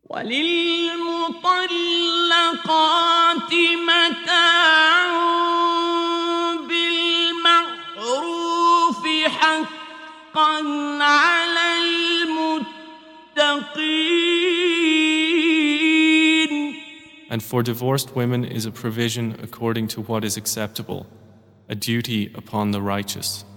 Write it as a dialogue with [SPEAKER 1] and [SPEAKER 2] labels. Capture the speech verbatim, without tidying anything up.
[SPEAKER 1] وللمطلقات متاع بالمعروف حقا على المتقين.
[SPEAKER 2] And for divorced women is a provision according to what is acceptable, a duty upon the righteous.